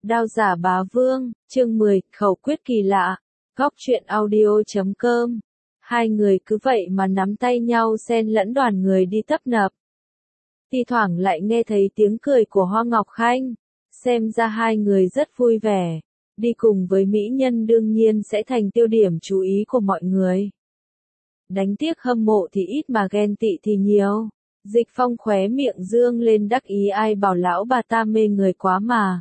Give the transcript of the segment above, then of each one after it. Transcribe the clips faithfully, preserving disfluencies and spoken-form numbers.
Đao giả bá vương, chương mười, khẩu quyết kỳ lạ, góc truyện audio.com. Hai người cứ vậy mà nắm tay nhau xen lẫn đoàn người đi tấp nập. Thi thoảng lại nghe thấy tiếng cười của Hoa Ngọc Khanh, xem ra hai người rất vui vẻ, đi cùng với mỹ nhân đương nhiên sẽ thành tiêu điểm chú ý của mọi người. Đánh tiếc hâm mộ thì ít mà ghen tị thì nhiều. Dịch Phong khóe miệng dương lên đắc ý, ai bảo lão bà ta mê người quá mà.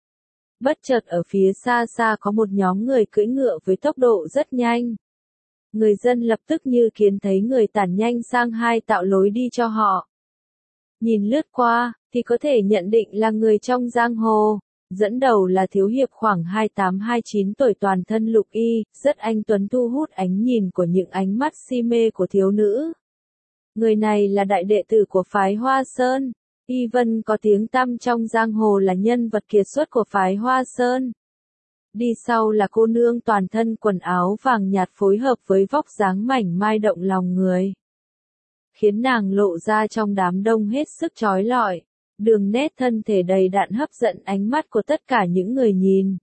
Bất chợt ở phía xa xa có một nhóm người cưỡi ngựa với tốc độ rất nhanh. Người dân lập tức như kiến thấy người tản nhanh sang hai tạo lối đi cho họ. Nhìn lướt qua, thì có thể nhận định là người trong giang hồ. Dẫn đầu là thiếu hiệp khoảng hai mươi tám hai mươi chín tuổi, toàn thân lục y, rất anh tuấn, thu hút ánh nhìn của những ánh mắt si mê của thiếu nữ. Người này là đại đệ tử của phái Hoa Sơn. Y Vân có tiếng tăm trong giang hồ là nhân vật kiệt xuất của phái Hoa Sơn. Đi sau là cô nương toàn thân quần áo vàng nhạt phối hợp với vóc dáng mảnh mai động lòng người, khiến nàng lộ ra trong đám đông hết sức chói lọi. Đường nét thân thể đầy đặn hấp dẫn ánh mắt của tất cả những người nhìn.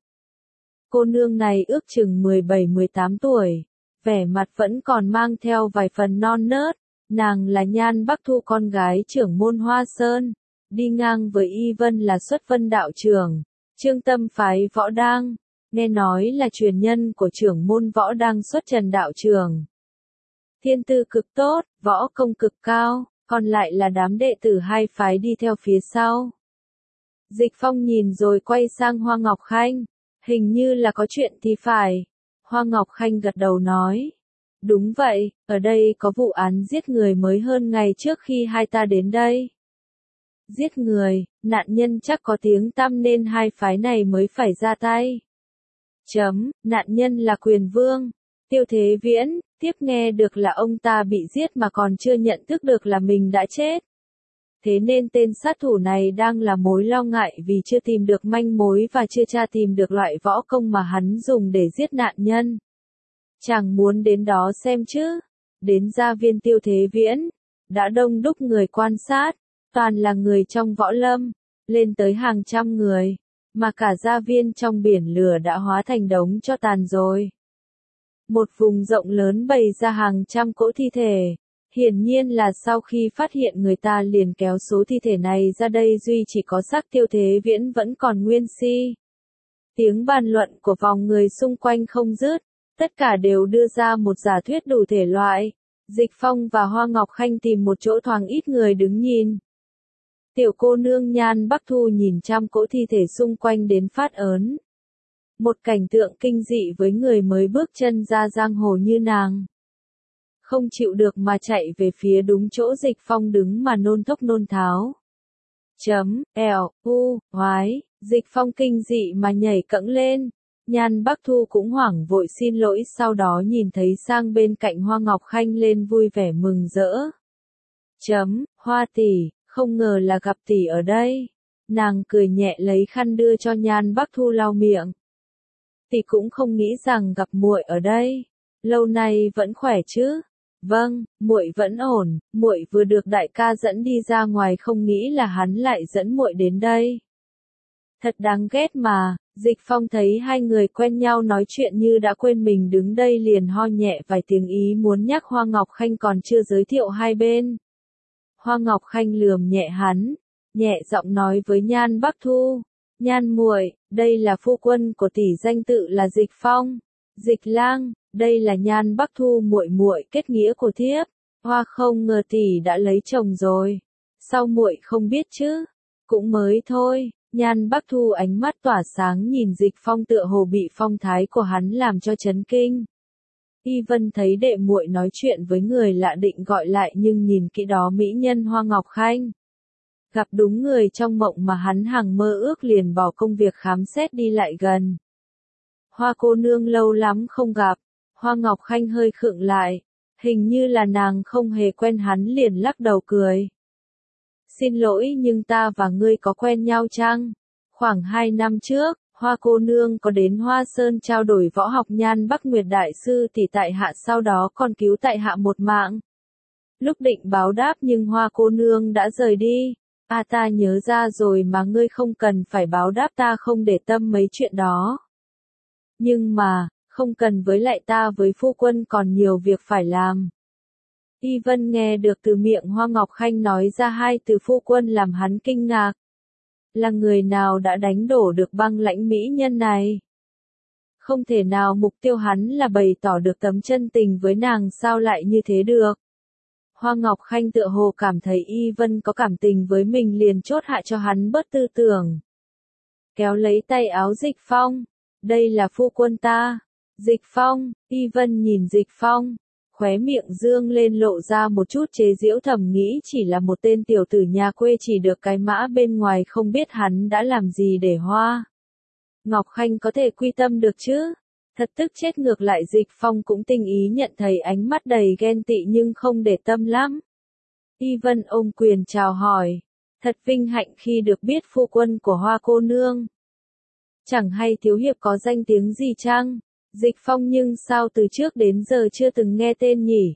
Cô nương này ước chừng mười bảy mười tám tuổi, vẻ mặt vẫn còn mang theo vài phần non nớt. Nàng là Nhan Bắc Thu, con gái trưởng môn Hoa Sơn, đi ngang với Y Vân là Xuất Vân đạo trưởng, Trương Tâm phái Võ Đang, nghe nói là truyền nhân của trưởng môn Võ Đang Xuất Trần đạo trưởng. Thiên tư cực tốt, võ công cực cao, còn lại là đám đệ tử hai phái đi theo phía sau. Dịch Phong nhìn rồi quay sang Hoa Ngọc Khanh, hình như là có chuyện thì phải. Hoa Ngọc Khanh gật đầu nói. Đúng vậy, ở đây có vụ án giết người mới hơn ngày trước khi hai ta đến đây. Giết người, nạn nhân chắc có tiếng tăm nên hai phái này mới phải ra tay. Chấm, nạn nhân là Quyền Vương, Tiêu Thế Viễn, tiếp nghe được là ông ta bị giết mà còn chưa nhận thức được là mình đã chết. Thế nên tên sát thủ này đang là mối lo ngại vì chưa tìm được manh mối và chưa tra tìm được loại võ công mà hắn dùng để giết nạn nhân. Chàng muốn đến đó xem chứ. Đến gia viên Tiêu Thế Viễn, đã đông đúc người quan sát, toàn là người trong võ lâm, lên tới hàng trăm người, mà cả gia viên trong biển lửa đã hóa thành đống tro tàn rồi. Một vùng rộng lớn bày ra hàng trăm cỗ thi thể, hiển nhiên là sau khi phát hiện người ta liền kéo số thi thể này ra đây, duy chỉ có xác Tiêu Thế Viễn vẫn còn nguyên si. Tiếng bàn luận của vòng người xung quanh không dứt. Tất cả đều đưa ra một giả thuyết đủ thể loại. Dịch Phong và Hoa Ngọc Khanh tìm một chỗ thoáng ít người đứng nhìn. Tiểu cô nương Nhan Bắc Thu nhìn trăm cỗ thi thể xung quanh đến phát ớn. Một cảnh tượng kinh dị với người mới bước chân ra giang hồ như nàng. Không chịu được mà chạy về phía đúng chỗ Dịch Phong đứng mà nôn thốc nôn tháo. Chấm, ẻo, u, hoái, Dịch Phong kinh dị mà nhảy cẫng lên. Nhan Bắc Thu cũng hoảng vội xin lỗi, sau đó nhìn thấy sang bên cạnh Hoa Ngọc Khanh lên vui vẻ mừng rỡ. Chấm, Hoa tỷ, không ngờ là gặp tỷ ở đây. Nàng cười nhẹ lấy khăn đưa cho Nhan Bắc Thu lau miệng. Tỷ cũng không nghĩ rằng gặp muội ở đây. Lâu nay vẫn khỏe chứ? Vâng, muội vẫn ổn, muội vừa được đại ca dẫn đi ra ngoài, không nghĩ là hắn lại dẫn muội đến đây. Thật đáng ghét mà. Dịch Phong thấy hai người quen nhau nói chuyện như đã quên mình đứng đây, liền ho nhẹ vài tiếng ý muốn nhắc Hoa Ngọc Khanh còn chưa giới thiệu hai bên. Hoa Ngọc Khanh lườm nhẹ hắn, nhẹ giọng nói với Nhan Bắc Thu, Nhan muội, đây là phu quân của tỷ, danh tự là Dịch Phong. Dịch lang, đây là Nhan Bắc Thu muội muội kết nghĩa của thiếp. Hoa không ngờ tỷ đã lấy chồng rồi. Sao muội không biết chứ? Cũng mới thôi. Nhan Bắc Thu ánh mắt tỏa sáng nhìn Dịch Phong, tựa hồ bị phong thái của hắn làm cho chấn kinh. Y Vân thấy đệ muội nói chuyện với người lạ định gọi lại, nhưng nhìn kỹ đó mỹ nhân Hoa Ngọc Khanh. Gặp đúng người trong mộng mà hắn hằng mơ ước, liền bỏ công việc khám xét đi lại gần. Hoa cô nương lâu lắm không gặp. Hoa Ngọc Khanh hơi khựng lại, hình như là nàng không hề quen hắn, liền lắc đầu cười. Xin lỗi, nhưng ta và ngươi có quen nhau chăng? Khoảng hai năm trước, Hoa cô nương có đến Hoa Sơn trao đổi võ học, Nhan Bắc Nguyệt đại sư thì tại hạ sau đó còn cứu tại hạ một mạng. Lúc định báo đáp nhưng Hoa cô nương đã rời đi. À ta nhớ ra rồi mà ngươi không cần phải báo đáp ta không để tâm mấy chuyện đó. Nhưng mà, không cần với lại ta với phu quân còn nhiều việc phải làm. Y Vân nghe được từ miệng Hoa Ngọc Khanh nói ra hai từ phu quân làm hắn kinh ngạc. Là người nào đã đánh đổ được băng lãnh mỹ nhân này? Không thể nào mục tiêu hắn là bày tỏ được tấm chân tình với nàng sao lại như thế được. Hoa Ngọc Khanh tựa hồ cảm thấy Y Vân có cảm tình với mình liền chốt hạ cho hắn bớt tư tưởng. Kéo lấy tay áo Dịch Phong. Đây là phu quân ta. Dịch Phong, Y Vân nhìn Dịch Phong. Khóe miệng dương lên lộ ra một chút chế giễu thầm nghĩ chỉ là một tên tiểu tử nhà quê chỉ được cái mã bên ngoài không biết hắn đã làm gì để Hoa Ngọc Khanh có thể quy tâm được chứ. Thật tức chết ngược lại Dịch Phong cũng tinh ý nhận thấy ánh mắt đầy ghen tị nhưng không để tâm lắm. Y Vân ôm quyền chào hỏi. Thật vinh hạnh khi được biết phu quân của Hoa cô nương. Chẳng hay thiếu hiệp có danh tiếng gì chăng? Dịch Phong nhưng sao từ trước đến giờ chưa từng nghe tên nhỉ?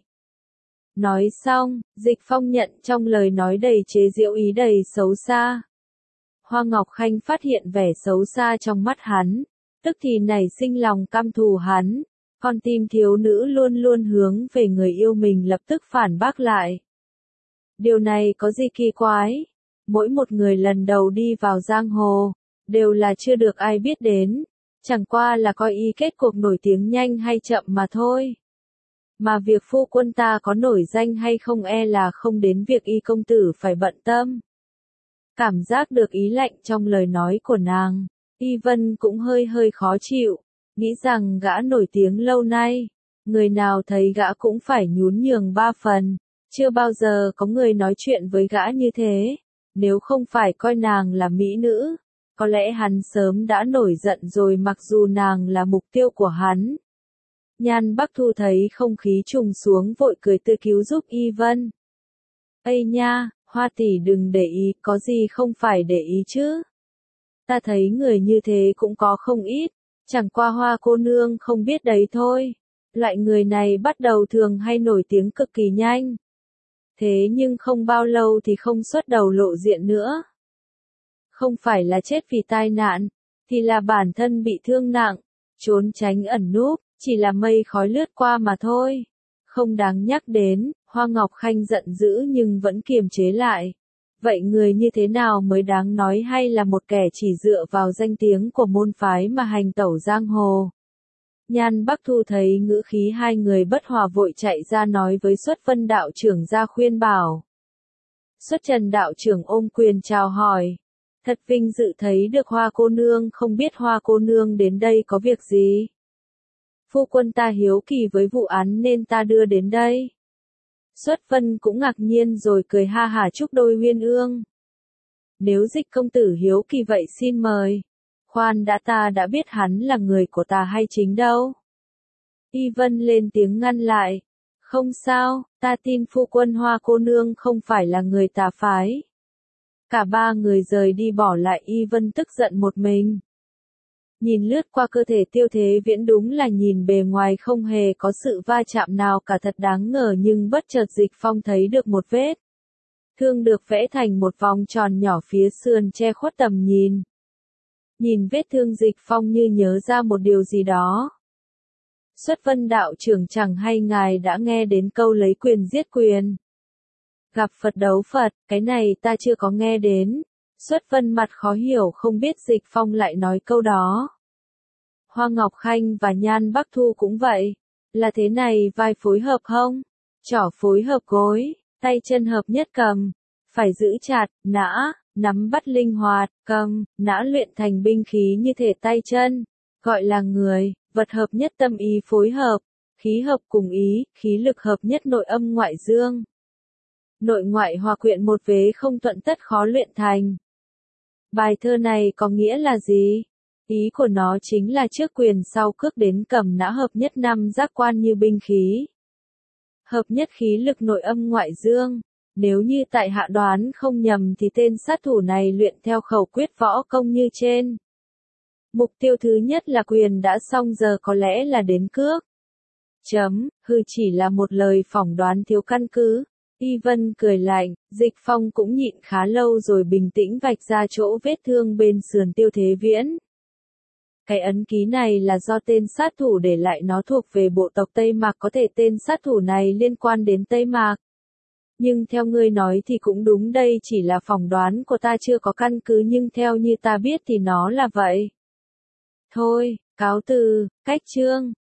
Nói xong, Dịch Phong nhận trong lời nói đầy chế giễu ý đầy xấu xa. Hoa Ngọc Khanh phát hiện vẻ xấu xa trong mắt hắn, tức thì nảy sinh lòng căm thù hắn. Con tim thiếu nữ luôn luôn hướng về người yêu mình lập tức phản bác lại. Điều này có gì kỳ quái? Mỗi một người lần đầu đi vào giang hồ, đều là chưa được ai biết đến. Chẳng qua là coi y kết cuộc nổi tiếng nhanh hay chậm mà thôi. Mà việc phu quân ta có nổi danh hay không e là không đến việc y công tử phải bận tâm. Cảm giác được ý lạnh trong lời nói của nàng, Y Vân cũng hơi hơi khó chịu, nghĩ rằng gã nổi tiếng lâu nay, người nào thấy gã cũng phải nhún nhường ba phần, chưa bao giờ có người nói chuyện với gã như thế, nếu không phải coi nàng là mỹ nữ. Có lẽ hắn sớm đã nổi giận rồi mặc dù nàng là mục tiêu của hắn. Nhan Bắc Thu thấy không khí trùng xuống vội cười tươi cứu giúp Y Vân. Ây nha, Hoa tỷ đừng để ý, có gì không phải để ý chứ. Ta thấy người như thế cũng có không ít, chẳng qua Hoa cô nương không biết đấy thôi. Loại người này bắt đầu thường hay nổi tiếng cực kỳ nhanh. Thế nhưng không bao lâu thì không xuất đầu lộ diện nữa. Không phải là chết vì tai nạn, thì là bản thân bị thương nặng, trốn tránh ẩn núp, chỉ là mây khói lướt qua mà thôi. Không đáng nhắc đến, Hoa Ngọc Khanh giận dữ nhưng vẫn kiềm chế lại. Vậy người như thế nào mới đáng nói hay là một kẻ chỉ dựa vào danh tiếng của môn phái mà hành tẩu giang hồ? Nhan Bắc Thu thấy ngữ khí hai người bất hòa vội chạy ra nói với Xuất Vân đạo trưởng ra khuyên bảo. Xuất Trần đạo trưởng ôm quyền chào hỏi. Thật vinh dự thấy được Hoa cô nương, không biết Hoa cô nương đến đây có việc gì? Phu quân ta hiếu kỳ với vụ án nên ta đưa đến đây. Xuất Vân cũng ngạc nhiên rồi cười ha hả chúc đôi uyên ương. Nếu Dịch công tử hiếu kỳ vậy xin mời. Khoan đã, ta đã biết hắn là người của ta hay chính đâu. Y Vân lên tiếng ngăn lại. Không sao, ta tin phu quân Hoa cô nương không phải là người tà phái. Cả ba người rời đi bỏ lại Y Vân tức giận một mình. Nhìn lướt qua cơ thể Tiêu Thế Viễn đúng là nhìn bề ngoài không hề có sự va chạm nào cả thật đáng ngờ nhưng bất chợt Dịch Phong thấy được một vết thương được vẽ thành một vòng tròn nhỏ phía sườn che khuất tầm nhìn. Nhìn vết thương Dịch Phong như nhớ ra một điều gì đó. Xuất Vân đạo trưởng chẳng hay ngài đã nghe đến câu lấy quyền giết quyền. Gặp Phật đấu Phật, cái này ta chưa có nghe đến. Xuất Vân mặt khó hiểu không biết Dịch Phong lại nói câu đó. Hoa Ngọc Khanh và Nhan Bắc Thu cũng vậy. Là thế này, vai phối hợp hông, trỏ phối hợp gối, tay chân hợp nhất cầm. Phải giữ chặt, nã, nắm bắt linh hoạt, cầm, nã luyện thành binh khí như thể tay chân. Gọi là người, vật hợp nhất tâm ý phối hợp. Khí hợp cùng ý, khí lực hợp nhất nội âm ngoại dương. Nội ngoại hòa quyện một vế không thuận tất khó luyện thành. Bài thơ này có nghĩa là gì? Ý của nó chính là trước quyền sau cước đến cầm nã hợp nhất năm giác quan như binh khí. Hợp nhất khí lực nội âm ngoại dương. Nếu như tại hạ đoán không nhầm thì tên sát thủ này luyện theo khẩu quyết võ công như trên. Mục tiêu thứ nhất là quyền đã xong giờ có lẽ là đến cước. Chấm, hư chỉ là một lời phỏng đoán thiếu căn cứ. Y Vân cười lạnh, Dịch Phong cũng nhịn khá lâu rồi bình tĩnh vạch ra chỗ vết thương bên sườn Tiêu Thế Viễn. Cái ấn ký này là do tên sát thủ để lại, nó thuộc về bộ tộc Tây Mạc, có thể tên sát thủ này liên quan đến Tây Mạc. Nhưng theo ngươi nói thì cũng đúng, đây chỉ là phỏng đoán của ta chưa có căn cứ, nhưng theo như ta biết thì nó là vậy. Thôi, cáo từ, cách chương.